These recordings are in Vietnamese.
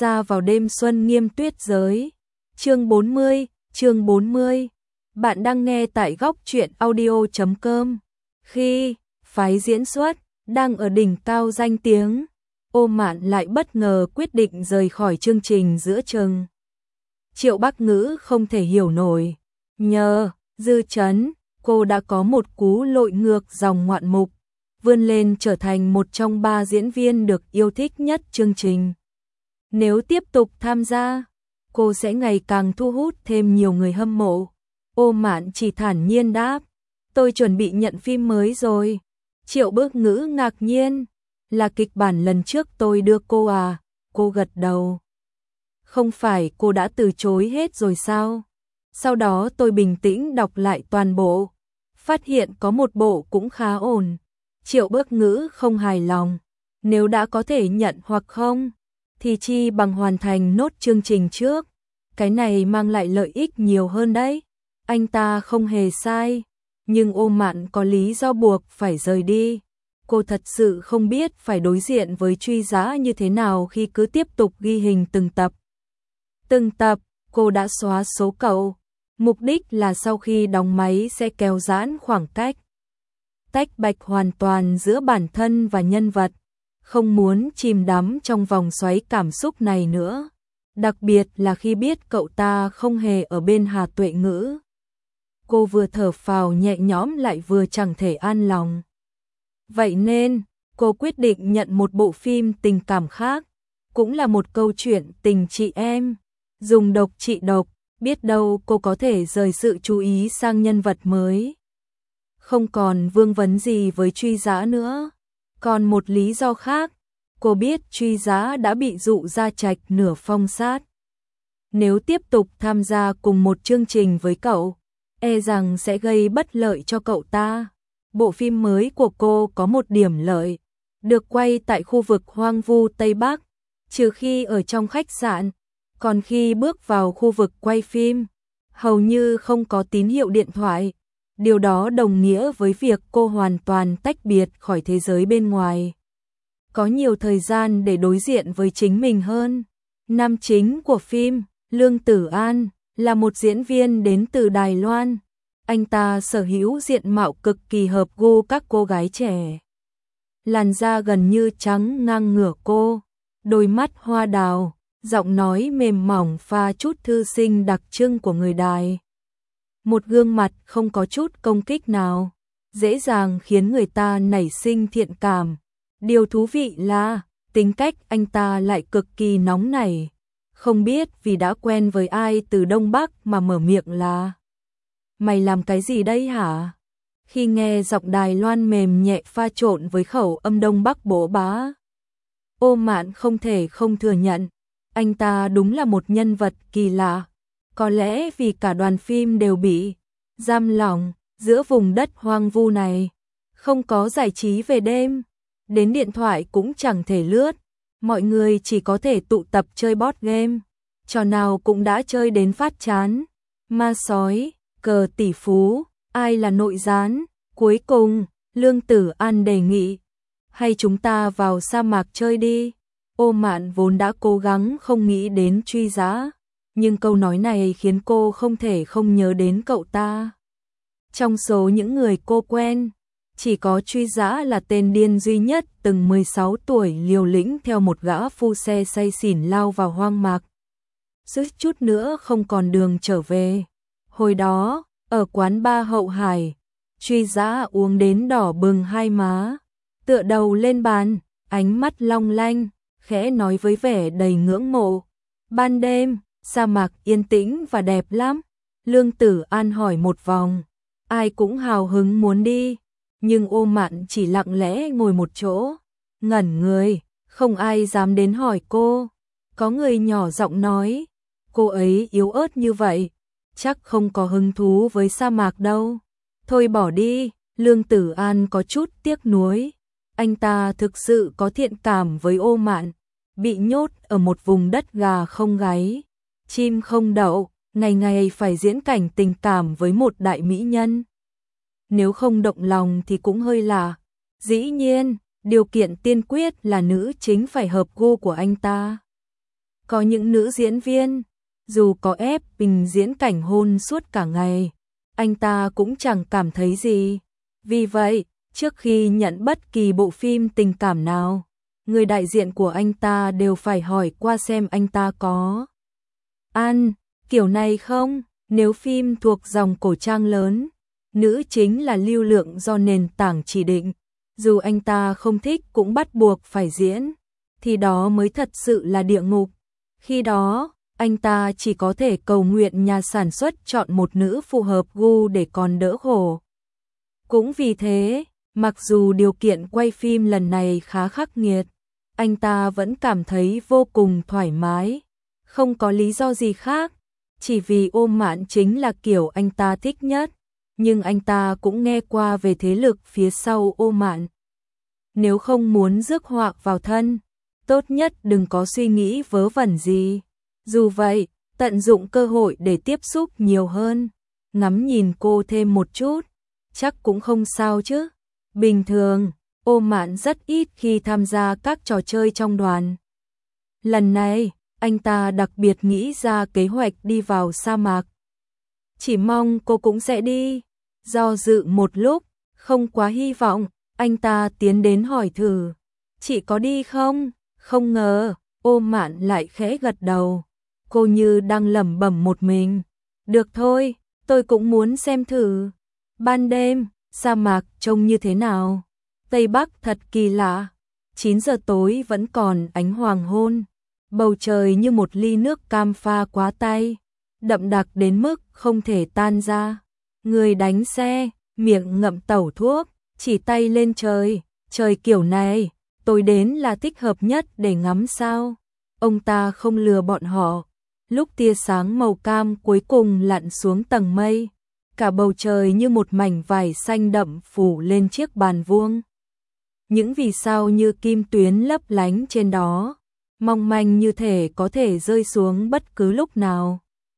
ra vào đêm xuân nghiêm tuyết giới. Chương 40. Bạn đang nghe tại góc truyện audio.com. Khi phái diễn xuất đang ở đỉnh cao danh tiếng, Ô Mạn lại bất ngờ quyết định rời khỏi chương trình giữa chừng. Triệu Bắc Ngữ không thể hiểu nổi, nhờ dư chấn, cô đã có một cú lội ngược dòng ngoạn mục, vươn lên trở thành một trong 3 diễn viên được yêu thích nhất chương trình. Nếu tiếp tục tham gia, cô sẽ ngày càng thu hút thêm nhiều người hâm mộ. Ô Mạn chỉ thản nhiên đáp, tôi chuẩn bị nhận phim mới rồi. Triệu Bắc Ngữ ngạc nhiên, là kịch bản lần trước tôi đưa cô à? Cô gật đầu. Không phải cô đã từ chối hết rồi sao? Sau đó tôi bình tĩnh đọc lại toàn bộ, phát hiện có một bộ cũng khá ổn. Triệu Bắc Ngữ không hài lòng, nếu đã có thể nhận hoặc không, thì chi bằng hoàn thành nốt chương trình trước. Cái này mang lại lợi ích nhiều hơn đấy. Anh ta không hề sai, nhưng Ô Mạn có lý do buộc phải rời đi. Cô thật sự không biết phải đối diện với truy giá như thế nào khi cứ tiếp tục ghi hình từng tập. Từng tập, cô đã xóa số cậu. Mục đích là sau khi đóng máy sẽ kéo giãn khoảng cách, tách bạch hoàn toàn giữa bản thân và nhân vật, không muốn chìm đắm trong vòng xoáy cảm xúc này nữa. Đặc biệt là khi biết cậu ta không hề ở bên Hà Tuệ Ngữ. Cô vừa thở phào nhẹ nhõm lại vừa chẳng thể an lòng. Vậy nên, cô quyết định nhận một bộ phim tình cảm khác, cũng là một câu chuyện tình chị em, dùng độc trị độc, biết đâu cô có thể rời sự chú ý sang nhân vật mới. Không còn vương vấn gì với Truy Giá nữa. Còn một lý do khác, cô biết Truy Giá đã bị dụ ra trạch nửa phong sát. Nếu tiếp tục tham gia cùng một chương trình với cậu, e rằng sẽ gây bất lợi cho cậu ta. Bộ phim mới của cô có một điểm lợi, được quay tại khu vực hoang vu Tây Bắc, trừ khi ở trong khách sạn, còn khi bước vào khu vực quay phim, hầu như không có tín hiệu điện thoại. Điều đó đồng nghĩa với việc cô hoàn toàn tách biệt khỏi thế giới bên ngoài, có nhiều thời gian để đối diện với chính mình hơn. Nam chính của phim, Lương Tử An, là một diễn viên đến từ Đài Loan. Anh ta sở hữu diện mạo cực kỳ hợp gu các cô gái trẻ. Làn da gần như trắng ngang ngửa cô, đôi mắt hoa đào, giọng nói mềm mỏng pha chút thư sinh đặc trưng của người Đài. Một gương mặt không có chút công kích nào, dễ dàng khiến người ta nảy sinh thiện cảm. Điều thú vị là, tính cách anh ta lại cực kỳ nóng nảy. Không biết vì đã quen với ai từ Đông Bắc mà mở miệng là: mày làm cái gì đây hả? Khi nghe giọng Đài Loan mềm nhẹ pha trộn với khẩu âm Đông Bắc bổ bá, Ô Mạn không thể không thừa nhận, anh ta đúng là một nhân vật kỳ lạ. Có lẽ vì cả đoàn phim đều bị giam lỏng giữa vùng đất hoang vu này, không có giải trí về đêm, đến điện thoại cũng chẳng thể lướt, mọi người chỉ có thể tụ tập chơi board game, trò nào cũng đã chơi đến phát chán. Ma sói, cờ tỷ phú, ai là nội gián. Cuối cùng, Lương Tử An đề nghị, hay chúng ta vào sa mạc chơi đi. Ô Mạn vốn đã cố gắng không nghĩ đến Truy Giá, nhưng câu nói này khiến cô không thể không nhớ đến cậu ta. Trong số những người cô quen, chỉ có Truy Giá là tên điên duy nhất từng 16 tuổi liều lĩnh theo một gã phu xe say xỉn lao vào hoang mạc, suýt chút nữa không còn đường trở về. Hồi đó, ở quán bar Hậu Hải, Truy Giá uống đến đỏ bừng hai má, tựa đầu lên bàn, ánh mắt long lanh, khẽ nói với vẻ đầy ngưỡng mộ: ban đêm, sa mạc yên tĩnh và đẹp lắm. Lương Tử An hỏi một vòng, ai cũng hào hứng muốn đi, nhưng Ô Mạn chỉ lặng lẽ ngồi một chỗ, ngẩn người, không ai dám đến hỏi cô. Có người nhỏ giọng nói, cô ấy yếu ớt như vậy, chắc không có hứng thú với sa mạc đâu. Thôi bỏ đi. Lương Tử An có chút tiếc nuối. Anh ta thực sự có thiện cảm với Ô Mạn, bị nhốt ở một vùng đất gà không gáy, chim không đậu, ngày ngày phải diễn cảnh tình cảm với một đại mỹ nhân. Nếu không động lòng thì cũng hơi lạ. Dĩ nhiên, điều kiện tiên quyết là nữ chính phải hợp gu của anh ta. Có những nữ diễn viên, dù có ép mình diễn cảnh hôn suốt cả ngày, anh ta cũng chẳng cảm thấy gì. Vì vậy, trước khi nhận bất kỳ bộ phim tình cảm nào, người đại diện của anh ta đều phải hỏi qua xem anh ta có ăn kiểu này không. Nếu phim thuộc dòng cổ trang lớn, nữ chính là lưu lượng do nền tảng chỉ định, dù anh ta không thích cũng bắt buộc phải diễn, thì đó mới thật sự là địa ngục. Khi đó, anh ta chỉ có thể cầu nguyện nhà sản xuất chọn một nữ phù hợp gu để còn đỡ khổ. Cũng vì thế, mặc dù điều kiện quay phim lần này khá khắc nghiệt, anh ta vẫn cảm thấy vô cùng thoải mái, không có lý do gì khác, chỉ vì Ô Mạn chính là kiểu anh ta thích nhất, nhưng anh ta cũng nghe qua về thế lực phía sau Ô Mạn. Nếu không muốn rước họa vào thân, tốt nhất đừng có suy nghĩ vớ vẩn gì. Dù vậy, tận dụng cơ hội để tiếp xúc nhiều hơn, ngắm nhìn cô thêm một chút, chắc cũng không sao chứ. Bình thường, Ô Mạn rất ít khi tham gia các trò chơi trong đoàn. Lần này, anh ta đặc biệt nghĩ ra kế hoạch đi vào sa mạc. Chỉ mong cô cũng sẽ đi. Do dự một lúc, không quá hy vọng, anh ta tiến đến hỏi thử. Chị có đi không? Không ngờ, Ô Mạn lại khẽ gật đầu. Cô như đang lẩm bẩm một mình. Được thôi, tôi cũng muốn xem thử. Ban đêm, sa mạc trông như thế nào? Tây Bắc thật kỳ lạ. 9 giờ tối vẫn còn ánh hoàng hôn. Bầu trời như một ly nước cam pha quá tay, đậm đặc đến mức không thể tan ra. Người đánh xe, miệng ngậm tẩu thuốc, chỉ tay lên trời. Trời kiểu này, tôi đến là thích hợp nhất để ngắm sao. Ông ta không lừa bọn họ. Lúc tia sáng màu cam cuối cùng lặn xuống tầng mây, cả bầu trời như một mảnh vải xanh đậm phủ lên chiếc bàn vuông. Những vì sao như kim tuyến lấp lánh trên đó, mong manh như thể có thể rơi xuống bất cứ lúc nào.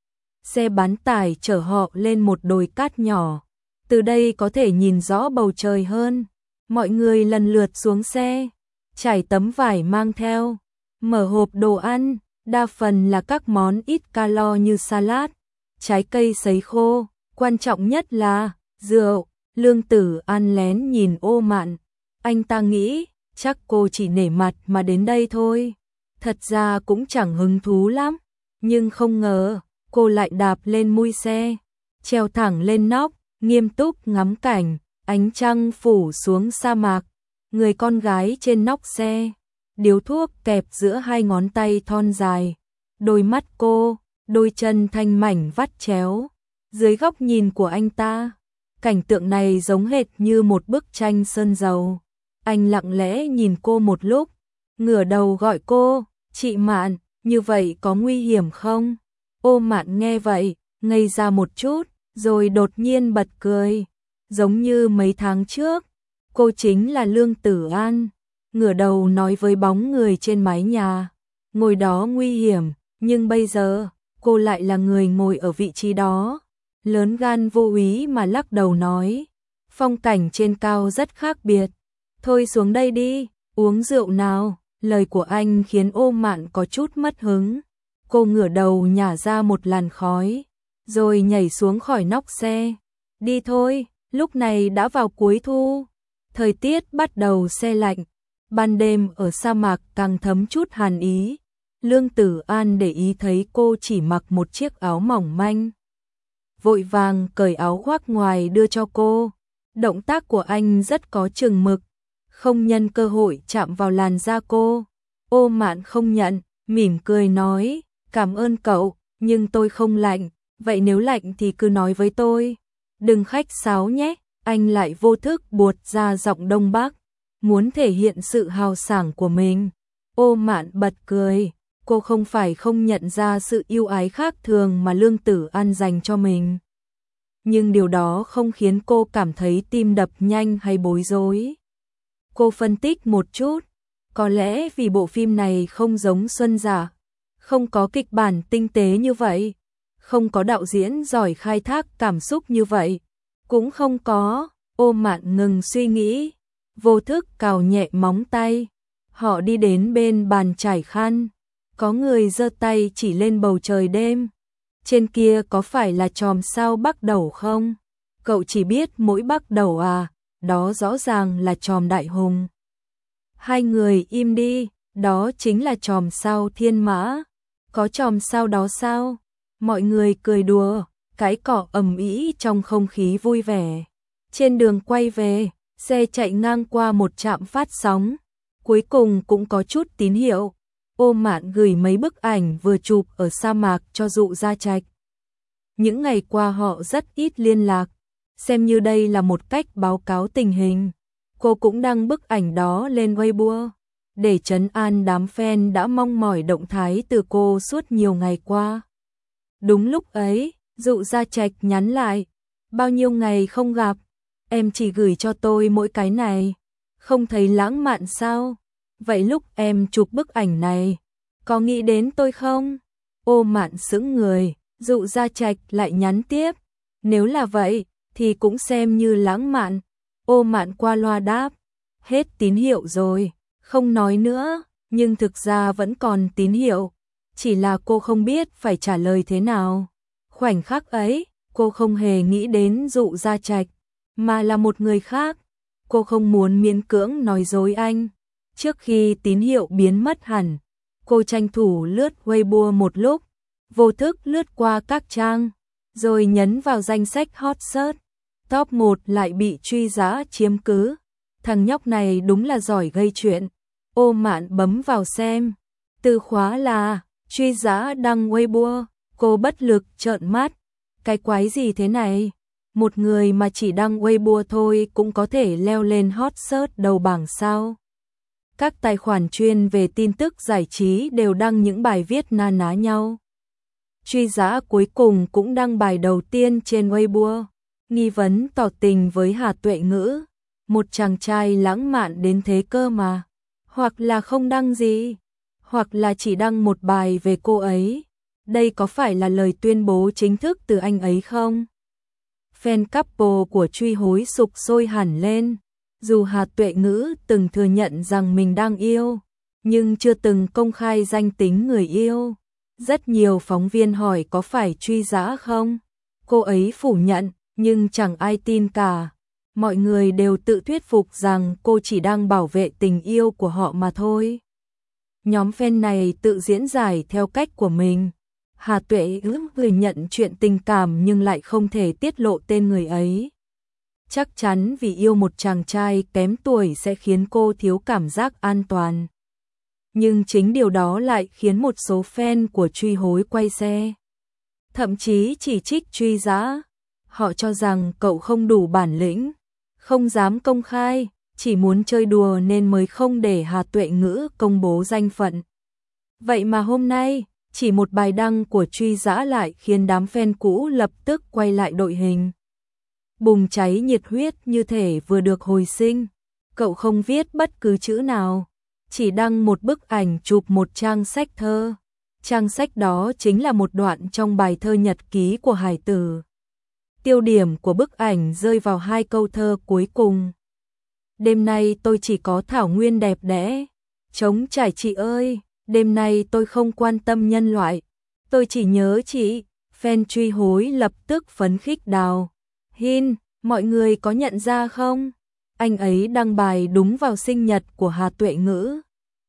Xe bán tải chở họ lên một đồi cát nhỏ, từ đây có thể nhìn rõ bầu trời hơn. Mọi người lần lượt xuống xe, trải tấm vải mang theo, mở hộp đồ ăn, đa phần là các món ít calo như salad, trái cây sấy khô, quan trọng nhất là rượu. Lương Tử An lén nhìn Ô Mạn, anh ta nghĩ chắc cô chỉ nể mặt mà đến đây thôi. Thật ra cũng chẳng hứng thú lắm, nhưng không ngờ cô lại đạp lên mui xe, treo thẳng lên nóc, nghiêm túc ngắm cảnh, ánh trăng phủ xuống sa mạc, người con gái trên nóc xe, điếu thuốc kẹp giữa hai ngón tay thon dài, đôi mắt cô, đôi chân thanh mảnh vắt chéo. Dưới góc nhìn của anh ta, cảnh tượng này giống hệt như một bức tranh sơn dầu. Anh lặng lẽ nhìn cô một lúc, ngửa đầu gọi cô, chị Mạn, như vậy có nguy hiểm không? Ô Mạn nghe vậy, ngây ra một chút, rồi đột nhiên bật cười. Giống như mấy tháng trước, cô chính là Lương Tử An, ngửa đầu nói với bóng người trên mái nhà. Ngồi đó nguy hiểm, nhưng bây giờ, cô lại là người ngồi ở vị trí đó. Lớn gan vô úy mà lắc đầu nói, phong cảnh trên cao rất khác biệt. Thôi xuống đây đi, uống rượu nào. Lời của anh khiến Ô Mạn có chút mất hứng. Cô ngửa đầu nhả ra một làn khói, rồi nhảy xuống khỏi nóc xe. Đi thôi, lúc này đã vào cuối thu. Thời tiết bắt đầu se lạnh. Ban đêm ở sa mạc càng thấm chút hàn ý. Lương Tử An để ý thấy cô chỉ mặc một chiếc áo mỏng manh, vội vàng cởi áo khoác ngoài đưa cho cô. Động tác của anh rất có chừng mực, không nhân cơ hội chạm vào làn da cô. Ô Mạn không nhận, mỉm cười nói, cảm ơn cậu, nhưng tôi không lạnh, vậy nếu lạnh thì cứ nói với tôi. Đừng khách sáo nhé. Anh lại vô thức buột ra giọng Đông Bắc, muốn thể hiện sự hào sảng của mình. Ô Mạn bật cười, cô không phải không nhận ra sự yêu ái khác thường mà Lương Tử An dành cho mình. Nhưng điều đó không khiến cô cảm thấy tim đập nhanh hay bối rối. Cô phân tích một chút, có lẽ vì bộ phim này không giống Xuân Giả, không có kịch bản tinh tế như vậy, không có đạo diễn giỏi khai thác cảm xúc như vậy, cũng không có. Ô Mạn ngừng suy nghĩ, vô thức cào nhẹ móng tay. Họ đi đến bên bàn trải khăn, Có người giơ tay chỉ lên bầu trời đêm. Trên kia có phải là chòm sao Bắc Đẩu không? Cậu chỉ biết mỗi Bắc Đẩu à, đó rõ ràng là chòm Đại Hùng. Hai người im đi, đó chính là chòm sao Thiên Mã. Có chòm sao đó sao? Mọi người cười đùa, cái cọ ầm ĩ trong không khí vui vẻ. Trên đường quay về, xe chạy ngang qua một trạm phát sóng. Cuối cùng cũng có chút tín hiệu. Ô Mạn gửi mấy bức ảnh vừa chụp ở sa mạc cho Dụ Gia Trạch. Những ngày qua họ rất ít liên lạc, xem như đây là một cách báo cáo tình hình. Cô cũng đăng bức ảnh đó lên Weibo, để trấn an đám fan đã mong mỏi động thái từ cô suốt nhiều ngày qua. Đúng lúc ấy, Dụ Gia Trạch nhắn lại, bao nhiêu ngày không gặp, em chỉ gửi cho tôi mỗi cái này, không thấy lãng mạn sao? Vậy lúc em chụp bức ảnh này, có nghĩ đến tôi không? Ô Mạn sững người, Dụ Gia Trạch lại nhắn tiếp, nếu là vậy, thì cũng xem như lãng mạn. Ô Mạn qua loa đáp, hết tín hiệu rồi, không nói nữa, nhưng thực ra vẫn còn tín hiệu, chỉ là cô không biết phải trả lời thế nào. Khoảnh khắc ấy, cô không hề nghĩ đến Dụ Gia Trạch, mà là một người khác. Cô không muốn miễn cưỡng nói dối anh. Trước khi tín hiệu biến mất hẳn, cô tranh thủ lướt Weibo một lúc, vô thức lướt qua các trang, rồi nhấn vào danh sách hot search. Top 1 lại bị truy giá chiếm cứ. Thằng nhóc này đúng là giỏi gây chuyện. Ô Mạn bấm vào xem. Từ khóa là truy giá đăng Weibo. Cô bất lực trợn mắt. Cái quái gì thế này? Một người mà chỉ đăng Weibo thôi cũng có thể leo lên hot search đầu bảng sao? Các tài khoản chuyên về tin tức giải trí đều đăng những bài viết na ná nhau. Truy giá cuối cùng cũng đăng bài đầu tiên trên Weibo. Nghi vấn tỏ tình với Hà Tuệ Ngữ. Một chàng trai lãng mạn đến thế cơ mà. Hoặc là không đăng gì, hoặc là chỉ đăng một bài về cô ấy. Đây có phải là lời tuyên bố chính thức từ anh ấy không? Fan couple của Truy Hối sục sôi hẳn lên. Dù Hà Tuệ Ngữ từng thừa nhận rằng mình đang yêu, nhưng chưa từng công khai danh tính người yêu. Rất nhiều phóng viên hỏi có phải truy giá không? Cô ấy phủ nhận, nhưng chẳng ai tin cả. Mọi người đều tự thuyết phục rằng cô chỉ đang bảo vệ tình yêu của họ mà thôi. Nhóm fan này tự diễn giải theo cách của mình. Hà Tuệ Ngữ thừa nhận chuyện tình cảm nhưng lại không thể tiết lộ tên người ấy. Chắc chắn vì yêu một chàng trai kém tuổi sẽ khiến cô thiếu cảm giác an toàn. Nhưng chính điều đó lại khiến một số fan của Truy Hối quay xe. Thậm chí chỉ trích truy giá. Họ cho rằng cậu không đủ bản lĩnh, không dám công khai, chỉ muốn chơi đùa nên mới không để Hà Tuệ Ngữ công bố danh phận. Vậy mà hôm nay, chỉ một bài đăng của truy giá lại khiến đám fan cũ lập tức quay lại đội hình. Bùng cháy nhiệt huyết như thể vừa được hồi sinh. Cậu không viết bất cứ chữ nào, chỉ đăng một bức ảnh chụp một trang sách thơ. Trang sách đó chính là một đoạn trong bài thơ nhật ký của hải tử. Tiêu điểm của bức ảnh rơi vào hai câu thơ cuối cùng. Đêm nay tôi chỉ có thảo nguyên đẹp đẽ. Trống trải chị ơi, đêm nay tôi không quan tâm nhân loại. Tôi chỉ nhớ chị. Fan Truy Hối lập tức phấn khích đào. Hin, mọi người có nhận ra không? Anh ấy đăng bài đúng vào sinh nhật của Hà Tuệ Ngữ.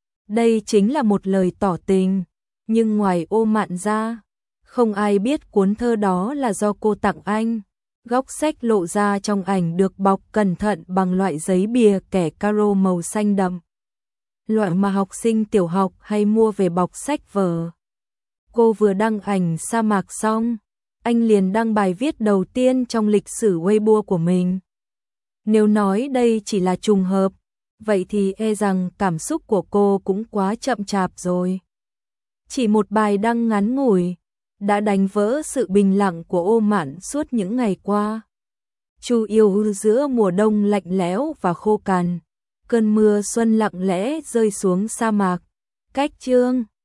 Đây chính là một lời tỏ tình. Nhưng ngoài Ô Mạn ra, không ai biết cuốn thơ đó là do cô tặng anh. Góc sách lộ ra trong ảnh được bọc cẩn thận bằng loại giấy bìa kẻ caro màu xanh đậm. Loại mà học sinh tiểu học hay mua về bọc sách vở. Cô vừa đăng ảnh sa mạc xong, anh liền đăng bài viết đầu tiên trong lịch sử Weibo của mình. Nếu nói đây chỉ là trùng hợp, vậy thì e rằng cảm xúc của cô cũng quá chậm chạp rồi. Chỉ một bài đăng ngắn ngủi đã đánh vỡ sự bình lặng của Ô Mạn suốt những ngày qua. Chu yêu giữa mùa đông lạnh lẽo và khô cằn, cơn mưa xuân lặng lẽ rơi xuống sa mạc. Cách chương